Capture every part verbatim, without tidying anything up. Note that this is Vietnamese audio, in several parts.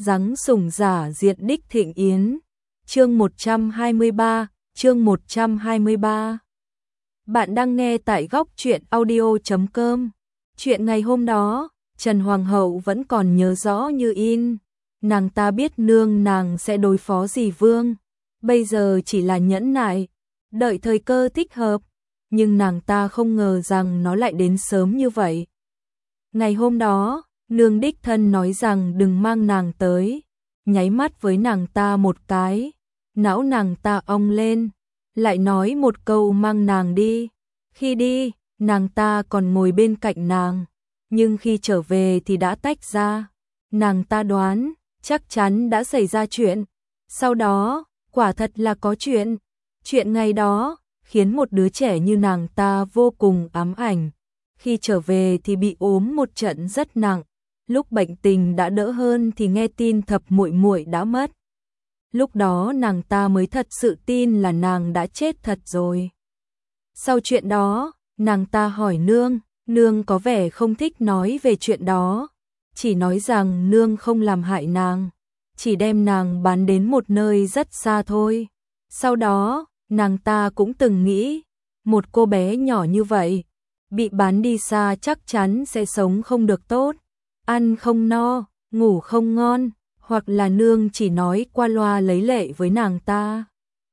Giáng sủng giả diệt đích thịnh yến. Chương một trăm hai mươi ba, chương một trăm hai mươi ba. Bạn đang nghe tại góc truyện audio chấm com. Chuyện ngày hôm đó, Trần Hoàng hậu vẫn còn nhớ rõ như in. Nàng ta biết nương nàng sẽ đối phó dì Vương, bây giờ chỉ là nhẫn nại, đợi thời cơ thích hợp, nhưng nàng ta không ngờ rằng nó lại đến sớm như vậy. Ngày hôm đó, nương đích thân nói rằng đừng mang nàng tới, nháy mắt với nàng ta một cái, não nàng ta ong lên, lại nói một câu mang nàng đi. Khi đi, nàng ta còn ngồi bên cạnh nàng, nhưng khi trở về thì đã tách ra. Nàng ta đoán, chắc chắn đã xảy ra chuyện. Sau đó, quả thật là có chuyện. Chuyện ngày đó, khiến một đứa trẻ như nàng ta vô cùng ám ảnh. Khi trở về thì bị ốm một trận rất nặng. Lúc bệnh tình đã đỡ hơn thì nghe tin thập muội muội đã mất. Lúc đó nàng ta mới thật sự tin là nàng đã chết thật rồi. Sau chuyện đó, nàng ta hỏi nương, nương có vẻ không thích nói về chuyện đó, chỉ nói rằng nương không làm hại nàng, chỉ đem nàng bán đến một nơi rất xa thôi. Sau đó, nàng ta cũng từng nghĩ, một cô bé nhỏ như vậy, bị bán đi xa chắc chắn sẽ sống không được tốt, ăn không no, ngủ không ngon, hoặc là nương chỉ nói qua loa lấy lệ với nàng ta.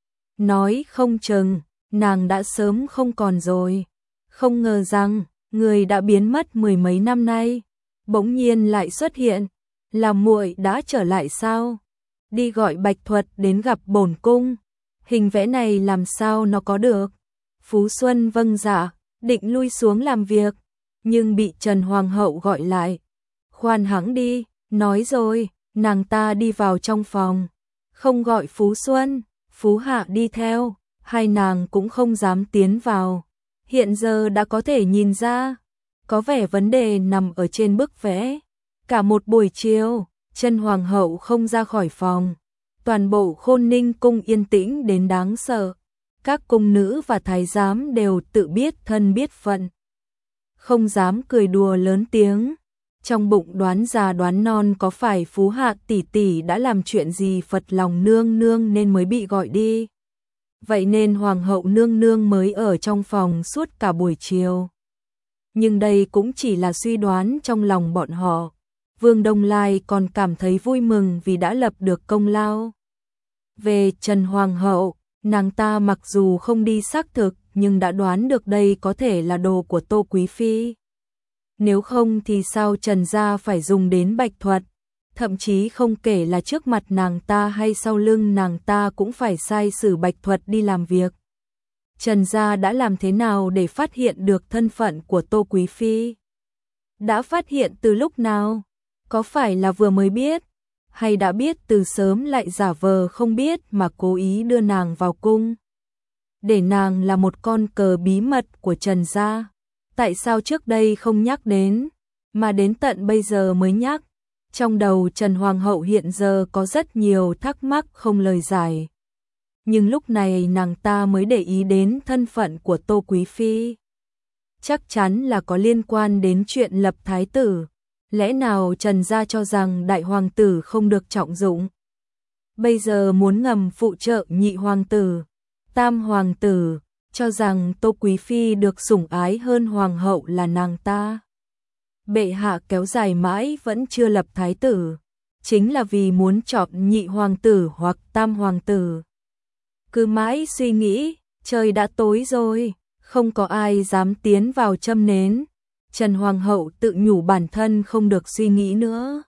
Nói không chừng, nàng đã sớm không còn rồi. Không ngờ rằng, người đã biến mất mười mấy năm nay, bỗng nhiên lại xuất hiện, là muội đã trở lại sao? Đi gọi Bạch Thuật đến gặp bổn cung. Hình vẽ này làm sao nó có được? Phú Xuân vâng dạ, định lui xuống làm việc, nhưng bị Trần Hoàng hậu gọi lại. Khoan hãng đi, nói rồi, nàng ta đi vào trong phòng, không gọi Phú Xuân, Phú Hạ đi theo, hai nàng cũng không dám tiến vào. Hiện giờ đã có thể nhìn ra, có vẻ vấn đề nằm ở trên bức vẽ. Cả một buổi chiều, Trần Hoàng hậu không ra khỏi phòng. Toàn bộ Khôn Ninh cung yên tĩnh đến đáng sợ. Các cung nữ và thái giám đều tự biết thân biết phận, không dám cười đùa lớn tiếng. Trong bụng đoán già đoán non có phải Phú Hạ tỷ tỷ đã làm chuyện gì phật lòng nương nương nên mới bị gọi đi. Vậy nên Hoàng hậu nương nương mới ở trong phòng suốt cả buổi chiều. Nhưng đây cũng chỉ là suy đoán trong lòng bọn họ. Vương Đông Lai còn cảm thấy vui mừng vì đã lập được công lao. Về Trần Hoàng hậu, nàng ta mặc dù không đi xác thực nhưng đã đoán được đây có thể là đồ của Tô Quý Phi. Nếu không thì sao Trần gia phải dùng đến Bạch Thuật, thậm chí không kể là trước mặt nàng ta hay sau lưng nàng ta cũng phải sai sử Bạch Thuật đi làm việc. Trần gia đã làm thế nào để phát hiện được thân phận của Tô Quý Phi? Đã phát hiện từ lúc nào? Có phải là vừa mới biết? Hay đã biết từ sớm lại giả vờ không biết mà cố ý đưa nàng vào cung? Để nàng là một con cờ bí mật của Trần gia. Tại sao trước đây không nhắc đến, mà đến tận bây giờ mới nhắc? Trong đầu Trần Hoàng hậu hiện giờ có rất nhiều thắc mắc không lời giải. Nhưng lúc này nàng ta mới để ý đến thân phận của Tô Quý Phi. Chắc chắn là có liên quan đến chuyện lập thái tử. Lẽ nào Trần gia cho rằng đại hoàng tử không được trọng dụng? Bây giờ muốn ngầm phụ trợ nhị hoàng tử, tam hoàng tử, cho rằng Tô Quý Phi được sủng ái hơn hoàng hậu là nàng ta. Bệ hạ kéo dài mãi vẫn chưa lập thái tử, chính là vì muốn chọn nhị hoàng tử hoặc tam hoàng tử. Cứ mãi suy nghĩ, trời đã tối rồi, không có ai dám tiến vào châm nến. Trần Hoàng hậu tự nhủ bản thân không được suy nghĩ nữa.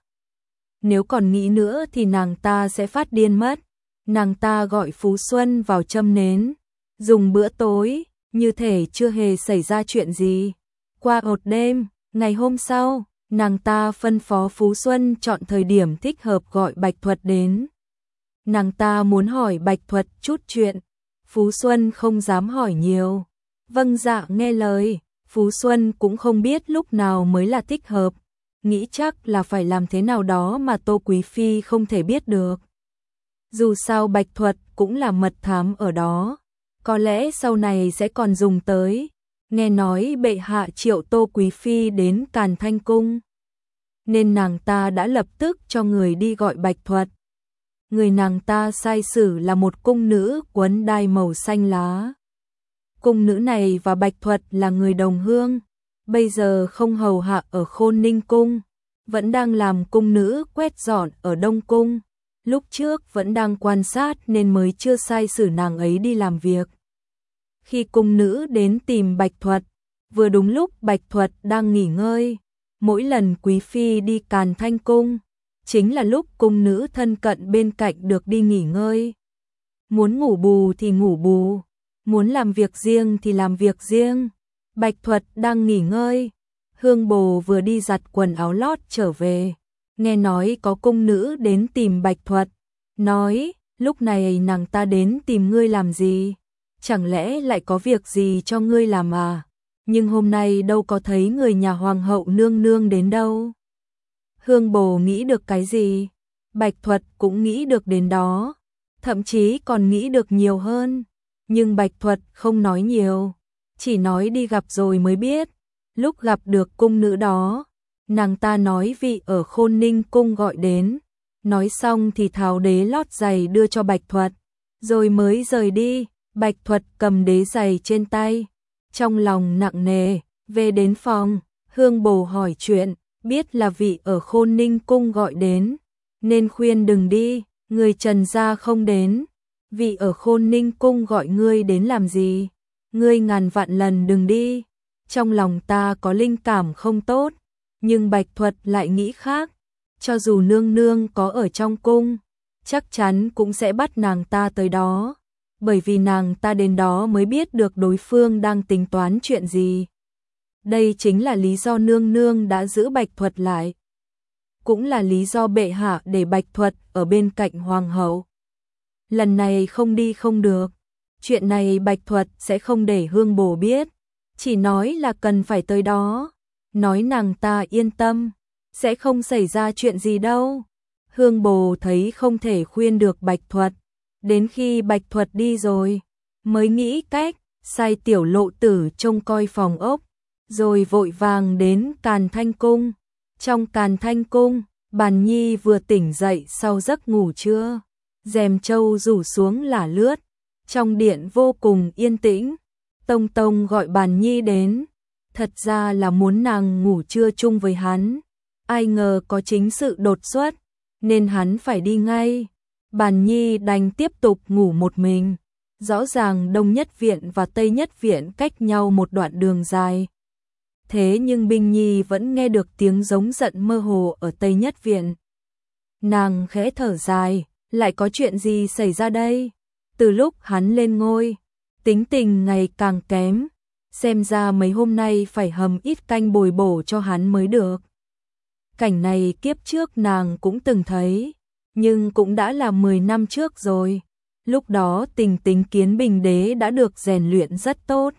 Nếu còn nghĩ nữa thì nàng ta sẽ phát điên mất. Nàng ta gọi Phú Xuân vào châm nến, dùng bữa tối, như thể chưa hề xảy ra chuyện gì. Qua một đêm, ngày hôm sau, nàng ta phân phó Phú Xuân chọn thời điểm thích hợp gọi Bạch Thuật đến. Nàng ta muốn hỏi Bạch Thuật chút chuyện. Phú Xuân không dám hỏi nhiều. Vâng dạ nghe lời. Phú Xuân cũng không biết lúc nào mới là thích hợp. Nghĩ chắc là phải làm thế nào đó mà Tô Quý Phi không thể biết được. Dù sao Bạch Thuật cũng là mật thám ở đó. Có lẽ sau này sẽ còn dùng tới. Nghe nói bệ hạ triệu Tô Quý Phi đến Càn Thanh Cung. nên nàng ta đã lập tức cho người đi gọi Bạch Thuật. Người nàng ta sai sử là một cung nữ quấn đai màu xanh lá. Cung nữ này và Bạch Thuật là người đồng hương, bây giờ không hầu hạ ở Khôn Ninh Cung, vẫn đang làm cung nữ quét dọn ở Đông Cung. Lúc trước vẫn đang quan sát nên mới chưa sai sử nàng ấy đi làm việc. Khi cung nữ đến tìm Bạch Thuật, vừa đúng lúc Bạch Thuật đang nghỉ ngơi. Mỗi lần quý phi đi Càn Thanh Cung, chính là lúc cung nữ thân cận bên cạnh được đi nghỉ ngơi. Muốn ngủ bù thì ngủ bù, muốn làm việc riêng thì làm việc riêng. Bạch Thuật đang nghỉ ngơi, Hương Bồ vừa đi giặt quần áo lót trở về, nghe nói có cung nữ đến tìm Bạch Thuật, nói, lúc này nàng ta đến tìm ngươi làm gì? Chẳng lẽ lại có việc gì cho ngươi làm à? Nhưng hôm nay đâu có thấy người nhà hoàng hậu nương nương đến đâu. Hương Bồ nghĩ được cái gì? Bạch Thuật cũng nghĩ được đến đó, thậm chí còn nghĩ được nhiều hơn. Nhưng Bạch Thuật không nói nhiều, chỉ nói đi gặp rồi mới biết. Lúc gặp được cung nữ đó, nàng ta nói vị ở Khôn Ninh Cung gọi đến. Nói xong thì tháo đế lót giày đưa cho Bạch Thuật, rồi mới rời đi. Bạch Thuật cầm đế giày trên tay, trong lòng nặng nề. Về đến phòng, Hương Bồ hỏi chuyện, biết là vị ở Khôn Ninh Cung gọi đến, nên khuyên đừng đi, người Trần gia không đến. Vị ở Khôn Ninh Cung gọi ngươi đến làm gì? Ngươi ngàn vạn lần đừng đi. Trong lòng ta có linh cảm không tốt, nhưng Bạch Thuật lại nghĩ khác. Cho dù nương nương có ở trong cung, chắc chắn cũng sẽ bắt nàng ta tới đó, bởi vì nàng ta đến đó mới biết được đối phương đang tính toán chuyện gì. Đây chính là lý do nương nương đã giữ Bạch Thuật lại, cũng là lý do bệ hạ để Bạch Thuật ở bên cạnh hoàng hậu. Lần này không đi không được, chuyện này Bạch Thuật sẽ không để Hương Bồ biết, chỉ nói là cần phải tới đó, nói nàng ta yên tâm, sẽ không xảy ra chuyện gì đâu. Hương Bồ thấy không thể khuyên được Bạch Thuật, đến khi Bạch Thuật đi rồi, mới nghĩ cách sai tiểu lộ tử trông coi phòng ốc, rồi vội vàng đến Càn Thanh Cung. Trong Càn Thanh Cung, Bàn Nhi vừa tỉnh dậy sau giấc ngủ trưa, rèm trâu rủ xuống lả lướt, trong điện vô cùng yên tĩnh. Tông Tông gọi Bàn Nhi đến, thật ra là muốn nàng ngủ trưa chung với hắn, ai ngờ có chính sự đột xuất, nên hắn phải đi ngay. Bàn Nhi đành tiếp tục ngủ một mình. Rõ ràng Đông Nhất Viện và Tây Nhất Viện cách nhau một đoạn đường dài. Thế nhưng Bình Nhi vẫn nghe được tiếng giống giận mơ hồ ở Tây Nhất Viện. Nàng khẽ thở dài, lại có chuyện gì xảy ra đây? Từ lúc hắn lên ngôi, tính tình ngày càng kém, xem ra mấy hôm nay phải hầm ít canh bồi bổ cho hắn mới được. Cảnh này kiếp trước nàng cũng từng thấy, nhưng cũng đã là mười năm trước rồi. Lúc đó tình tính Kiến Bình Đế đã được rèn luyện rất tốt,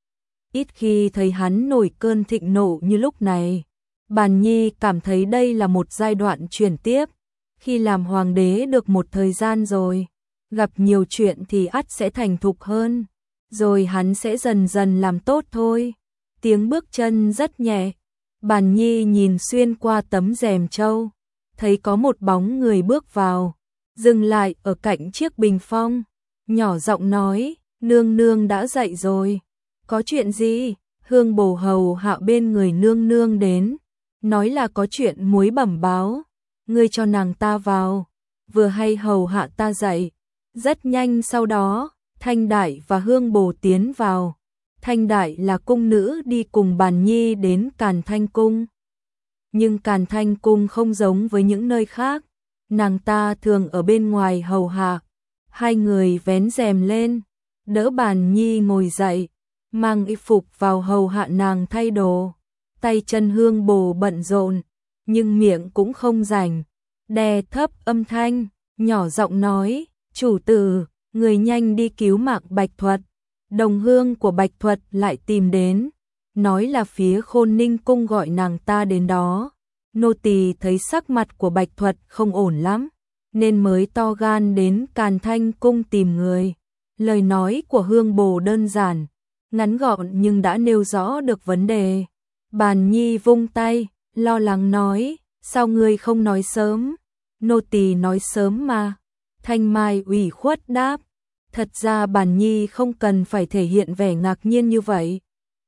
ít khi thấy hắn nổi cơn thịnh nộ như lúc này. Bàn Nhi cảm thấy đây là một giai đoạn chuyển tiếp, khi làm hoàng đế được một thời gian rồi, gặp nhiều chuyện thì ắt sẽ thành thục hơn, rồi hắn sẽ dần dần làm tốt thôi. Tiếng bước chân rất nhẹ, Bàn Nhi nhìn xuyên qua tấm rèm trâu, thấy có một bóng người bước vào, dừng lại ở cạnh chiếc bình phong, nhỏ giọng nói, nương nương đã dậy rồi. Có chuyện gì? Hương Bồ hầu hạ bên người nương nương đến, nói là có chuyện muối bẩm báo, ngươi cho nàng ta vào. Vừa hay hầu hạ ta dậy. Rất nhanh sau đó, Thanh Đại và Hương Bồ tiến vào. Thanh Đại là cung nữ đi cùng Bàn Nhi đến Càn Thanh Cung. Nhưng Càn Thanh Cung không giống với những nơi khác, nàng ta thường ở bên ngoài hầu hạ. Hai người vén rèm lên, đỡ Bàn Nhi ngồi dậy, mang y phục vào hầu hạ nàng thay đồ. Tay chân Hương Bồ bận rộn, nhưng miệng cũng không rảnh, đè thấp âm thanh, nhỏ giọng nói, chủ tử, người nhanh đi cứu mạng Bạch Thuật. Đồng hương của Bạch Thuật lại tìm đến, nói là phía Khôn Ninh Cung gọi nàng ta đến đó. Nô tỳ thấy sắc mặt của Bạch Thuật không ổn lắm, nên mới to gan đến Càn Thanh Cung tìm người. Lời nói của Hương Bồ đơn giản, ngắn gọn nhưng đã nêu rõ được vấn đề. Bàn Nhi vung tay, lo lắng nói, Sao ngươi không nói sớm? Nô tỳ nói sớm mà. Thanh Mai ủy khuất đáp. Thật ra Bàn Nhi không cần phải thể hiện vẻ ngạc nhiên như vậy.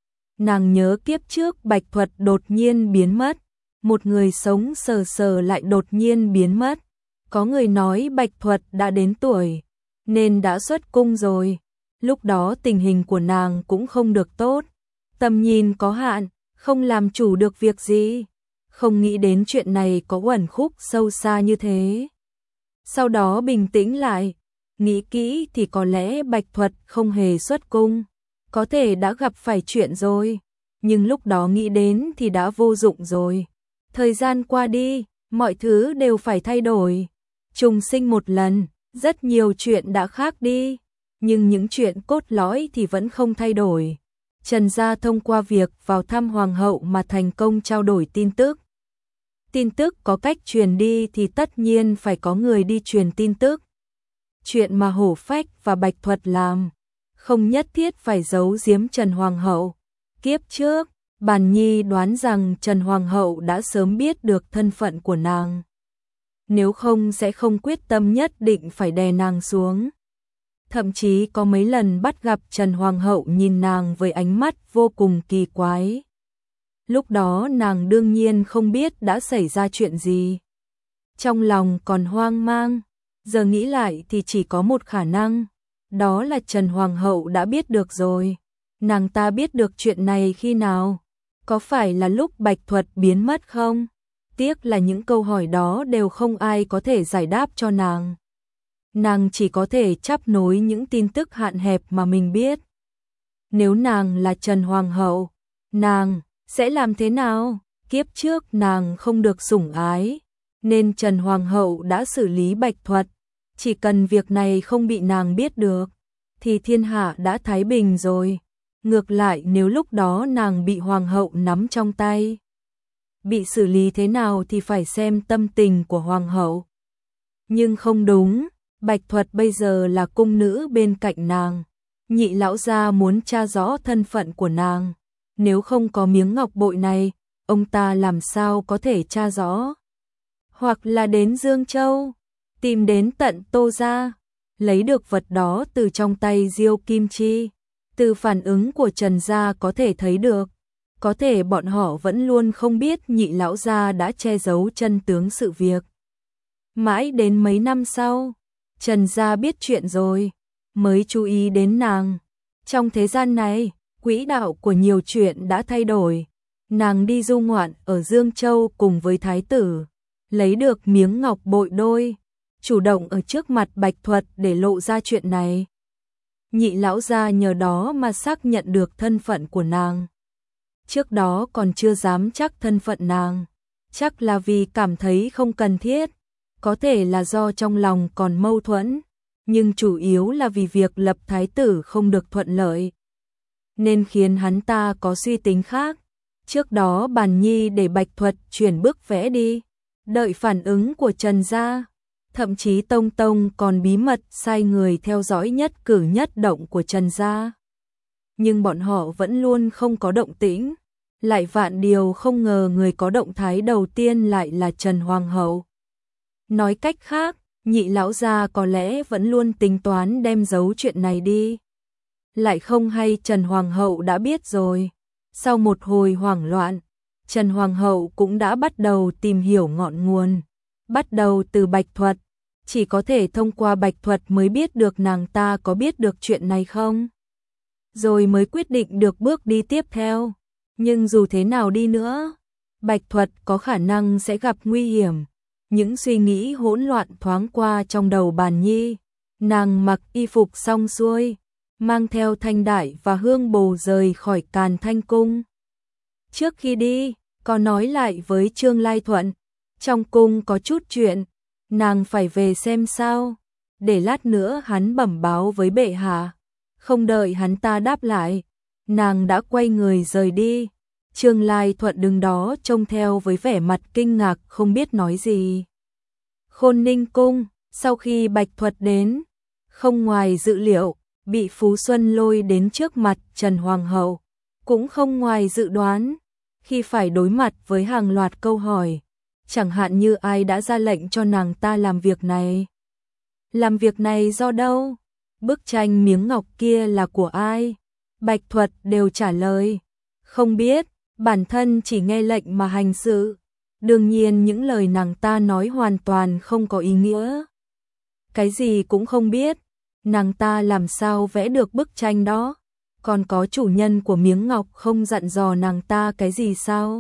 Nàng nhớ kiếp trước Bạch Thuật đột nhiên biến mất. Một người sống sờ sờ lại đột nhiên biến mất. Có người nói Bạch Thuật đã đến tuổi, nên đã xuất cung rồi. Lúc đó tình hình của nàng cũng không được tốt. Tầm nhìn có hạn, không làm chủ được việc gì. Không nghĩ đến chuyện này có uẩn khúc sâu xa như thế. Sau đó bình tĩnh lại, nghĩ kỹ thì có lẽ Bạch Thuật không hề xuất cung. Có thể đã gặp phải chuyện rồi, nhưng lúc đó nghĩ đến thì đã vô dụng rồi. Thời gian qua đi, mọi thứ đều phải thay đổi. Trùng sinh một lần, rất nhiều chuyện đã khác đi, nhưng những chuyện cốt lõi thì vẫn không thay đổi. Trần gia thông qua việc vào thăm hoàng hậu mà thành công trao đổi tin tức. Tin tức có cách truyền đi thì tất nhiên phải có người đi truyền tin tức. Chuyện mà Hổ Phách và Bạch Thuật làm, không nhất thiết phải giấu giếm Trần Hoàng hậu. Kiếp trước, Bàn Nhi đoán rằng Trần Hoàng hậu đã sớm biết được thân phận của nàng. Nếu không sẽ không quyết tâm nhất định phải đè nàng xuống. Thậm chí có mấy lần bắt gặp Trần Hoàng hậu nhìn nàng với ánh mắt vô cùng kỳ quái. Lúc đó nàng đương nhiên không biết đã xảy ra chuyện gì. Trong lòng còn hoang mang, giờ nghĩ lại thì chỉ có một khả năng, đó là Trần Hoàng hậu đã biết được rồi. Nàng ta biết được chuyện này khi nào? Có phải là lúc Bạch Thuật biến mất không? Tiếc là những câu hỏi đó đều không ai có thể giải đáp cho nàng. Nàng chỉ có thể chắp nối những tin tức hạn hẹp mà mình biết. Nếu nàng là Trần Hoàng hậu, nàng sẽ làm thế nào? Kiếp trước nàng không được sủng ái, nên Trần Hoàng hậu đã xử lý Bạch Thuật. Chỉ cần việc này không bị nàng biết được, thì thiên hạ đã thái bình rồi. Ngược lại nếu lúc đó nàng bị Hoàng hậu nắm trong tay, bị xử lý thế nào thì phải xem tâm tình của Hoàng hậu. Nhưng không đúng, Bạch Thuật bây giờ là cung nữ bên cạnh nàng. Nhị lão gia muốn tra rõ thân phận của nàng. Nếu không có miếng ngọc bội này, ông ta làm sao có thể tra rõ? Hoặc là đến Dương Châu, tìm đến tận Tô gia, lấy được vật đó từ trong tay Diêu Kim Chi. Từ phản ứng của Trần gia có thể thấy được, có thể bọn họ vẫn luôn không biết nhị lão gia đã che giấu chân tướng sự việc. Mãi đến mấy năm sau, Trần gia biết chuyện rồi, mới chú ý đến nàng. Trong thế gian này, quỹ đạo của nhiều chuyện đã thay đổi. Nàng đi du ngoạn ở Dương Châu cùng với thái tử, lấy được miếng ngọc bội đôi, chủ động ở trước mặt Bạch Thuật để lộ ra chuyện này. Nhị lão gia nhờ đó mà xác nhận được thân phận của nàng. Trước đó còn chưa dám chắc thân phận nàng, chắc là vì cảm thấy không cần thiết, có thể là do trong lòng còn mâu thuẫn, nhưng chủ yếu là vì việc lập thái tử không được thuận lợi, nên khiến hắn ta có suy tính khác. Trước đó Bàn Nhi để Bạch Thuật chuyển bức vẽ đi, đợi phản ứng của Trần gia. Thậm chí Tông Tông còn bí mật sai người theo dõi nhất cử nhất động của Trần gia. Nhưng bọn họ vẫn luôn không có động tĩnh. Lại vạn điều không ngờ người có động thái đầu tiên lại là Trần Hoàng hậu. Nói cách khác, nhị lão gia có lẽ vẫn luôn tính toán đem giấu chuyện này đi. Lại không hay Trần Hoàng hậu đã biết rồi. Sau một hồi hoảng loạn, Trần Hoàng hậu cũng đã bắt đầu tìm hiểu ngọn nguồn. Bắt đầu từ Bạch Thuật. Chỉ có thể thông qua Bạch Thuật mới biết được nàng ta có biết được chuyện này không. Rồi mới quyết định được bước đi tiếp theo. Nhưng dù thế nào đi nữa, Bạch Thuật có khả năng sẽ gặp nguy hiểm. Những suy nghĩ hỗn loạn thoáng qua trong đầu Bàn Nhi. Nàng mặc y phục xong xuôi, mang theo thanh đại và hương bồ rời khỏi Càn Thanh Cung. Trước khi đi, có nói lại với Trương Lai Thuận, trong cung có chút chuyện, nàng phải về xem sao, để lát nữa hắn bẩm báo với bệ hạ. Không đợi hắn ta đáp lại, nàng đã quay người rời đi. Trương Lai Thuận đứng đó trông theo với vẻ mặt kinh ngạc không biết nói gì. Khôn Ninh Cung, sau khi Bạch Thuật đến, không ngoài dự liệu, bị Phú Xuân lôi đến trước mặt Trần Hoàng hậu, cũng không ngoài dự đoán, khi phải đối mặt với hàng loạt câu hỏi, chẳng hạn như ai đã ra lệnh cho nàng ta làm việc này. Làm việc này do đâu? Bức tranh miếng ngọc kia là của ai? Bạch Thuật đều trả lời, không biết, bản thân chỉ nghe lệnh mà hành sự. Đương nhiên những lời nàng ta nói hoàn toàn không có ý nghĩa. Cái gì cũng không biết, nàng ta làm sao vẽ được bức tranh đó? Còn có chủ nhân của miếng ngọc không dặn dò nàng ta cái gì sao?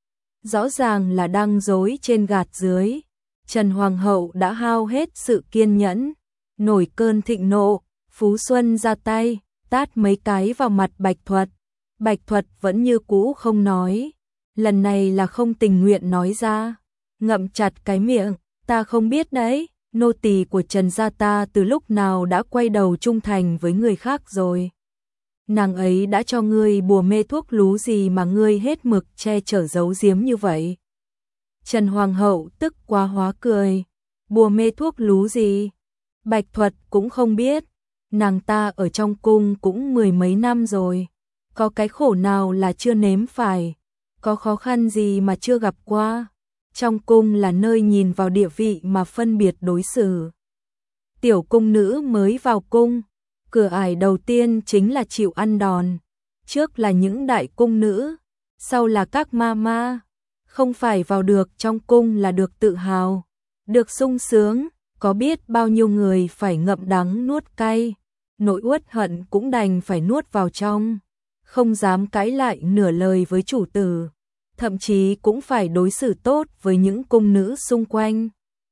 Rõ ràng là đang dối trên gạt dưới. Trần Hoàng hậu đã hao hết sự kiên nhẫn, nổi cơn thịnh nộ, Phú Xuân ra tay, tát mấy cái vào mặt Bạch Thuật. Bạch Thuật vẫn như cũ không nói, lần này là không tình nguyện nói ra, ngậm chặt cái miệng, ta không biết đấy, nô tỳ của Trần gia ta từ lúc nào đã quay đầu trung thành với người khác rồi. Nàng ấy đã cho ngươi bùa mê thuốc lú gì mà ngươi hết mực che chở giấu giếm như vậy? Trần Hoàng hậu tức quá hóa cười, bùa mê thuốc lú gì? Bạch Thuật cũng không biết, nàng ta ở trong cung cũng mười mấy năm rồi, có cái khổ nào là chưa nếm phải, có khó khăn gì mà chưa gặp qua. Trong cung là nơi nhìn vào địa vị mà phân biệt đối xử. Tiểu cung nữ mới vào cung, cửa ải đầu tiên chính là chịu ăn đòn, trước là những đại cung nữ, sau là các ma ma. Không phải vào được trong cung là được tự hào, được sung sướng, có biết bao nhiêu người phải ngậm đắng nuốt cay, nỗi uất hận cũng đành phải nuốt vào trong, không dám cãi lại nửa lời với chủ tử, thậm chí cũng phải đối xử tốt với những cung nữ xung quanh.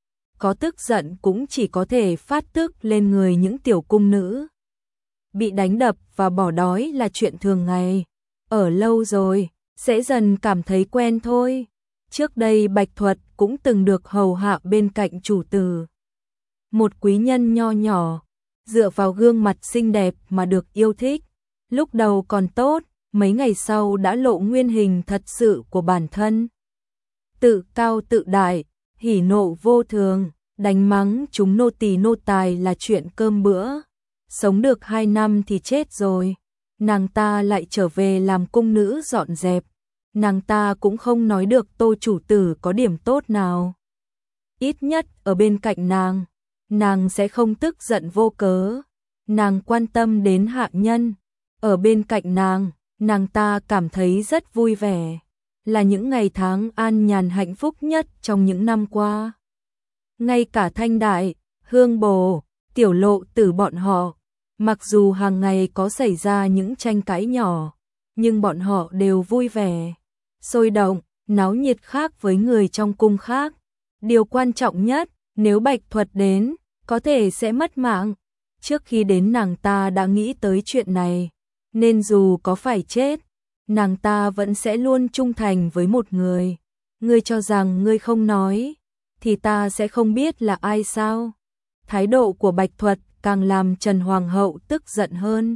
Có tức giận cũng chỉ có thể phát tức lên người những tiểu cung nữ. Bị đánh đập và bỏ đói là chuyện thường ngày, ở lâu rồi sẽ dần cảm thấy quen thôi. Trước đây Bạch Thuật cũng từng được hầu hạ bên cạnh chủ tử. Một quý nhân nho nhỏ, dựa vào gương mặt xinh đẹp mà được yêu thích. Lúc đầu còn tốt, mấy ngày sau đã lộ nguyên hình thật sự của bản thân. Tự cao tự đại, hỉ nộ vô thường, đánh mắng chúng nô tỳ nô tài là chuyện cơm bữa. Sống được hai năm thì chết rồi, nàng ta lại trở về làm cung nữ dọn dẹp. Nàng ta cũng không nói được Tô chủ tử có điểm tốt nào. Ít nhất ở bên cạnh nàng, nàng sẽ không tức giận vô cớ. Nàng quan tâm đến hạ nhân. Ở bên cạnh nàng, nàng ta cảm thấy rất vui vẻ. Là những ngày tháng an nhàn hạnh phúc nhất trong những năm qua. Ngay cả Thanh Đại, Hương Bồ, Tiểu Lộ Tử bọn họ, mặc dù hàng ngày có xảy ra những tranh cãi nhỏ, nhưng bọn họ đều vui vẻ, sôi động, náo nhiệt khác với người trong cung khác. Điều quan trọng nhất, nếu Bạch Thuật đến, có thể sẽ mất mạng. Trước khi đến nàng ta đã nghĩ tới chuyện này, nên dù có phải chết, nàng ta vẫn sẽ luôn trung thành với một người. Ngươi cho rằng ngươi không nói, thì ta sẽ không biết là ai sao? Thái độ của Bạch Thuật càng làm Trần Hoàng hậu tức giận hơn.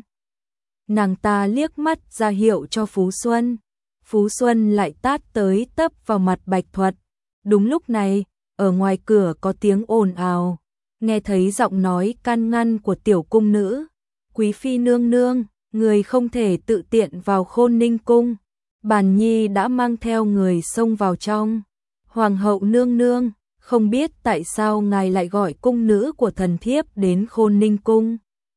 Nàng ta liếc mắt ra hiệu cho Phú Xuân. Phú Xuân lại tát tới tấp vào mặt Bạch Thuật. Đúng lúc này, ở ngoài cửa có tiếng ồn ào, nghe thấy giọng nói can ngăn của tiểu cung nữ. Quý phi nương nương, người không thể tự tiện vào Khôn Ninh cung. Bàn Nhi đã mang theo người xông vào trong. Hoàng hậu nương nương, không biết tại sao ngài lại gọi cung nữ của thần thiếp đến Khôn Ninh cung.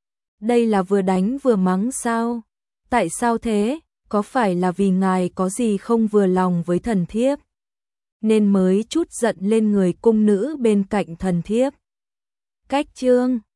Đây là vừa đánh vừa mắng sao? Tại sao thế? Có phải là vì ngài có gì không vừa lòng với thần thiếp, nên mới chút giận lên người cung nữ bên cạnh thần thiếp? Cách chương